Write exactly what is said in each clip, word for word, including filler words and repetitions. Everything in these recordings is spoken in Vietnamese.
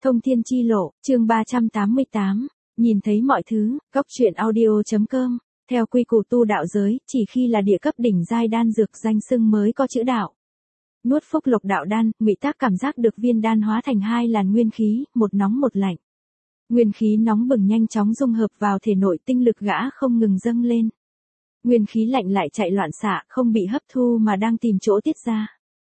Thông thiên chi lộ, chương ba trăm tám mươi tám, nhìn thấy mọi thứ, góc truyện audio.com, theo quy củ tu đạo giới, chỉ khi là địa cấp đỉnh giai đan dược danh xưng mới có chữ đạo. Nuốt phúc lộc đạo đan, Ngụy Tác cảm giác được viên đan hóa thành hai làn nguyên khí, một nóng một lạnh. Nguyên khí nóng bừng nhanh chóng dung hợp vào thể nội, tinh lực gã không ngừng dâng lên. Nguyên khí lạnh lại chạy loạn xạ, không bị hấp thu mà đang tìm chỗ tiết ra.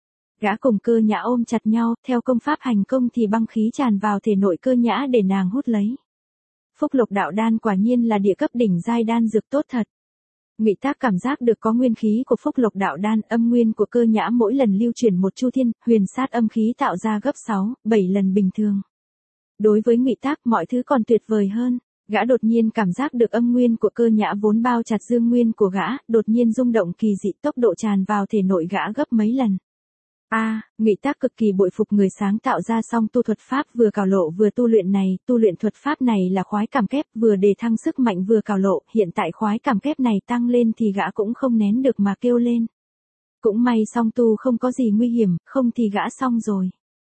Gã cùng Cơ Nhã ôm chặt nhau, theo công pháp hành công thì băng khí tràn vào thể nội Cơ Nhã để nàng hút lấy. Phúc lộc đạo đan quả nhiên là địa cấp đỉnh giai đan dược tốt thật. Ngụy Tác cảm giác được có nguyên khí của phúc lộc đạo đan, âm nguyên của Cơ Nhã mỗi lần lưu chuyển một chu thiên, huyền sát âm khí tạo ra gấp sáu, bảy lần bình thường. Đối với Ngụy Tác mọi thứ còn tuyệt vời hơn, gã đột nhiên cảm giác được âm nguyên của Cơ Nhã vốn bao chặt dương nguyên của gã, đột nhiên rung động kỳ dị, tốc độ tràn vào thể nội gã gấp mấy lần. A, à, Ngụy Tác cực kỳ bội phục người sáng tạo ra song tu thuật pháp vừa cào lộ vừa tu luyện này, tu luyện thuật pháp này là khoái cảm kép, vừa đề thăng sức mạnh vừa cào lộ, hiện tại khoái cảm kép này tăng lên thì gã cũng không nén được mà kêu lên. Cũng may song tu không có gì nguy hiểm, không thì gã xong rồi.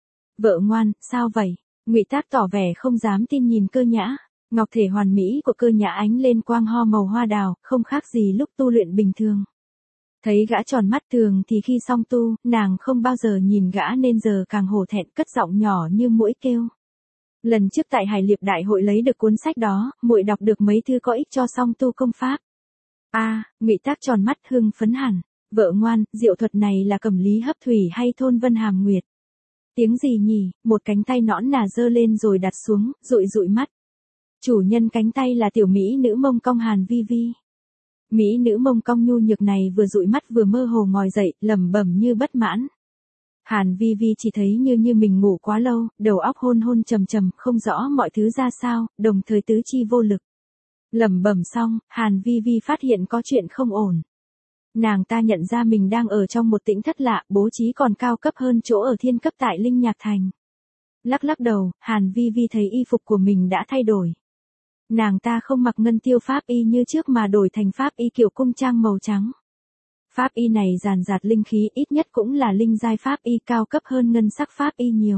Vợ ngoan, sao vậy? Ngụy Tác tỏ vẻ không dám tin nhìn Cơ Nhã, ngọc thể hoàn mỹ của Cơ Nhã ánh lên quang ho màu hoa đào, không khác gì lúc tu luyện bình thường. Thấy gã tròn mắt, thường thì khi song tu, nàng không bao giờ nhìn gã nên giờ càng hổ thẹn, cất giọng nhỏ như muỗi kêu. Lần trước tại Hải Liệp Đại hội lấy được cuốn sách đó, muội đọc được mấy thư có ích cho song tu công pháp. A, à, Ngụy Tác tròn mắt hưng phấn hẳn, vợ ngoan, diệu thuật này là Cẩm Lý Hấp Thủy hay Thôn Vân Hàm Nguyệt? Tiếng gì nhỉ? Một cánh tay nõn nà giơ lên rồi đặt xuống, dụi dụi mắt. Chủ nhân cánh tay là tiểu mỹ nữ mông cong Hàn Vi Vi. Mỹ nữ mông cong nhu nhược này vừa dụi mắt vừa mơ hồ ngồi dậy, lẩm bẩm như bất mãn. Hàn Vi Vi chỉ thấy như như mình ngủ quá lâu, đầu óc hôn hôn trầm trầm, không rõ mọi thứ ra sao, đồng thời tứ chi vô lực. Lẩm bẩm xong, Hàn Vi Vi phát hiện có chuyện không ổn. Nàng ta nhận ra mình đang ở trong một tĩnh thất lạ, bố trí còn cao cấp hơn chỗ ở thiên cấp tại Linh Nhạc Thành. Lắc lắc đầu, Hàn Vi Vi thấy y phục của mình đã thay đổi. Nàng ta không mặc ngân tiêu pháp y như trước mà đổi thành pháp y kiểu cung trang màu trắng. Pháp y này ràn rạt linh khí, ít nhất cũng là linh giai pháp y, cao cấp hơn ngân sắc pháp y nhiều.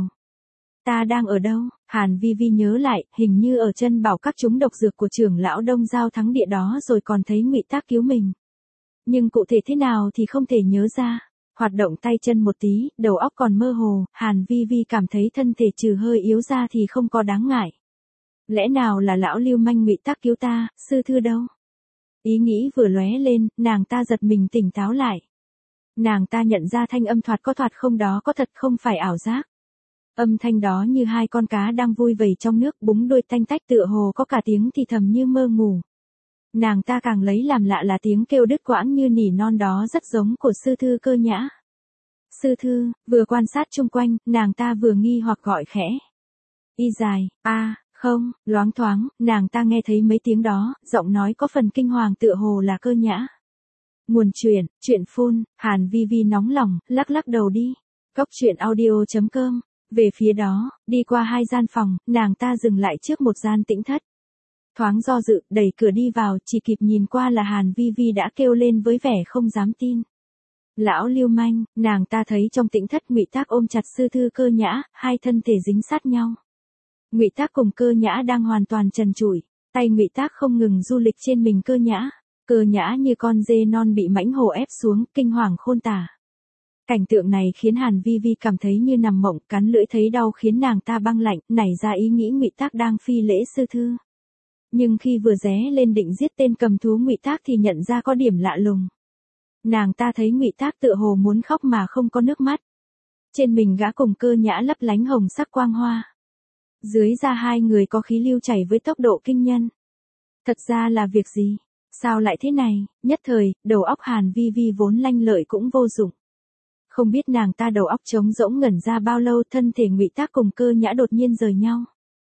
Ta đang ở đâu? Hàn Vi Vi nhớ lại, hình như ở chân bảo các chúng độc dược của trưởng lão Đông Giao Thắng Địa đó, rồi còn thấy Ngụy Tác cứu mình. Nhưng cụ thể thế nào thì không thể nhớ ra. Hoạt động tay chân một tí, đầu óc còn mơ hồ, Hàn Vi Vi cảm thấy thân thể trừ hơi yếu ra thì không có đáng ngại. Lẽ nào là lão lưu manh Ngụy Tác cứu ta, sư thư đâu? Ý nghĩ vừa lóe lên, nàng ta giật mình tỉnh táo lại. Nàng ta nhận ra thanh âm thoạt có thoạt không đó có thật, không phải ảo giác. Âm thanh đó như hai con cá đang vui vầy trong nước, búng đuôi tanh tách, tựa hồ có cả tiếng thì thầm như mơ ngủ. Nàng ta càng lấy làm lạ là tiếng kêu đứt quãng như nỉ non đó rất giống của sư thư Cơ Nhã. Sư thư, vừa quan sát chung quanh, nàng ta vừa nghi hoặc gọi khẽ. Y dài, a à, không, loáng thoáng, nàng ta nghe thấy mấy tiếng đó, giọng nói có phần kinh hoàng tựa hồ là Cơ Nhã. Nguồn truyện, truyện phun, Hàn Vi Vi nóng lòng, lắc lắc đầu đi. Góc truyện audio.com, về phía đó, đi qua hai gian phòng, nàng ta dừng lại trước một gian tĩnh thất. Thoáng do dự, đẩy cửa đi vào, chỉ kịp nhìn qua là Hàn Vi Vi đã kêu lên với vẻ không dám tin. Lão lưu manh, nàng ta thấy trong tĩnh thất Ngụy Tác ôm chặt sư thư Cơ Nhã, hai thân thể dính sát nhau. Ngụy Tác cùng Cơ Nhã đang hoàn toàn trần trụi, tay Ngụy Tác không ngừng du lịch trên mình Cơ Nhã. Cơ Nhã như con dê non bị mãnh hổ ép xuống, kinh hoàng khôn tả. Cảnh tượng này khiến Hàn Vi Vi cảm thấy như nằm mộng, cắn lưỡi thấy đau khiến nàng ta băng lạnh, nảy ra ý nghĩ Ngụy Tác đang phi lễ sư thư. Nhưng khi vừa ré lên định giết tên cầm thú Ngụy Tác thì nhận ra có điểm lạ lùng. Nàng ta thấy Ngụy Tác tựa hồ muốn khóc mà không có nước mắt. Trên mình gã cùng Cơ Nhã lấp lánh hồng sắc quang hoa. Dưới da hai người có khí lưu chảy với tốc độ kinh nhân. Thật ra là việc gì? Sao lại thế này? Nhất thời, đầu óc Hàn Vi Vi vốn lanh lợi cũng vô dụng. Không biết nàng ta đầu óc trống rỗng ngẩn ra bao lâu, thân thể Ngụy Tác cùng Cơ Nhã đột nhiên rời nhau.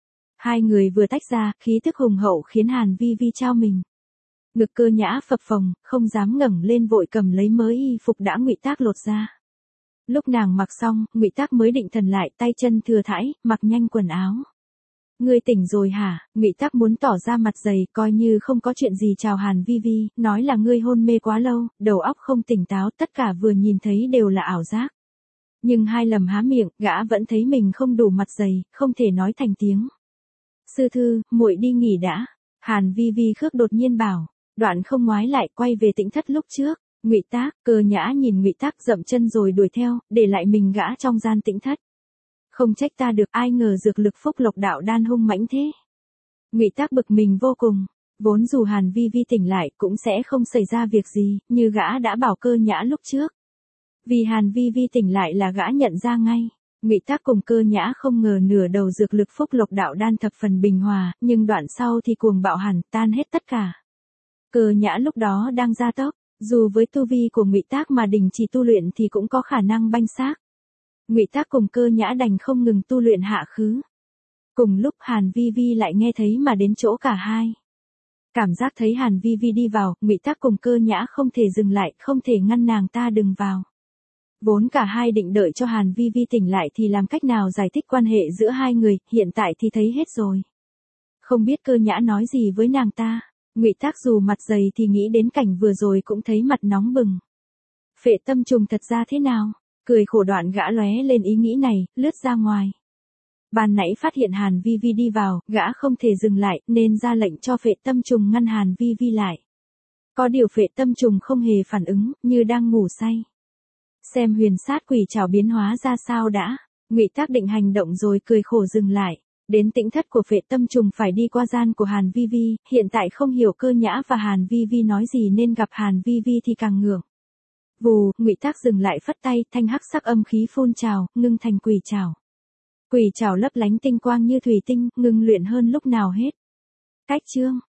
Hai người vừa tách ra, khí tức hùng hậu khiến Hàn Vi Vi trao mình. Ngực Cơ Nhã phập phồng, không dám ngẩng lên, vội cầm lấy mớ y phục đã Ngụy Tác lột ra. Lúc nàng mặc xong, Ngụy Tác mới định thần lại, tay chân thừa thãi, mặc nhanh quần áo. Ngươi tỉnh rồi hả? Ngụy Tác muốn tỏ ra mặt dày, coi như không có chuyện gì chào Hàn Vi Vi, nói là ngươi hôn mê quá lâu, đầu óc không tỉnh táo, tất cả vừa nhìn thấy đều là ảo giác. Nhưng hai lầm há miệng, gã vẫn thấy mình không đủ mặt dày, không thể nói thành tiếng. Sư thư, muội đi nghỉ đã. Hàn Vi Vi khước đột nhiên bảo, đoạn không ngoái lại quay về Tĩnh Thất lúc trước. Ngụy Tác, Cơ Nhã nhìn Ngụy Tác dậm chân rồi đuổi theo, để lại mình gã trong gian Tĩnh Thất. Không trách ta được, ai ngờ dược lực phúc lộc đạo đan hung mãnh thế. Ngụy Tác bực mình vô cùng, vốn dù Hàn Vi Vi tỉnh lại cũng sẽ không xảy ra việc gì, như gã đã bảo Cơ Nhã lúc trước. Vì Hàn Vi Vi tỉnh lại là gã nhận ra ngay. Ngụy Tác cùng Cơ Nhã không ngờ nửa đầu dược lực phúc lộc đạo đan thập phần bình hòa, nhưng đoạn sau thì cuồng bạo hẳn, tan hết tất cả. Cơ Nhã lúc đó đang gia tốc, dù với tu vi của Ngụy Tác mà đình chỉ tu luyện thì cũng có khả năng banh xác. Ngụy Tác cùng Cơ Nhã đành không ngừng tu luyện hạ khứ. Cùng lúc Hàn Vi Vi lại nghe thấy mà đến chỗ cả hai. Cảm giác thấy Hàn Vi Vi đi vào, Ngụy Tác cùng Cơ Nhã không thể dừng lại, không thể ngăn nàng ta đừng vào. Vốn cả hai định đợi cho Hàn Vi Vi tỉnh lại thì làm cách nào giải thích quan hệ giữa hai người, hiện tại thì thấy hết rồi. Không biết Cơ Nhã nói gì với nàng ta, Ngụy Tác dù mặt dày thì nghĩ đến cảnh vừa rồi cũng thấy mặt nóng bừng. Phệ tâm trùng thật ra thế nào? Cười khổ đoạn gã lóe lên ý nghĩ này, lướt ra ngoài. Ban nãy phát hiện Hàn Vi Vi đi vào, gã không thể dừng lại, nên ra lệnh cho phệ tâm trùng ngăn Hàn Vi Vi lại. Có điều phệ tâm trùng không hề phản ứng, như đang ngủ say. Xem huyền sát quỷ trảo biến hóa ra sao đã. Ngụy Tác định hành động rồi cười khổ dừng lại. Đến Tĩnh Thất của phệ tâm trùng phải đi qua gian của Hàn Vi Vi, hiện tại không hiểu Cơ Nhã và Hàn Vi Vi nói gì nên gặp Hàn Vi Vi thì càng ngượng. Vù, Ngụy Tác dừng lại phất tay, thanh hắc sắc âm khí phun trào, ngưng thành quỷ trảo. Quỷ trảo lấp lánh tinh quang như thủy tinh, ngưng luyện hơn lúc nào hết. Cách chương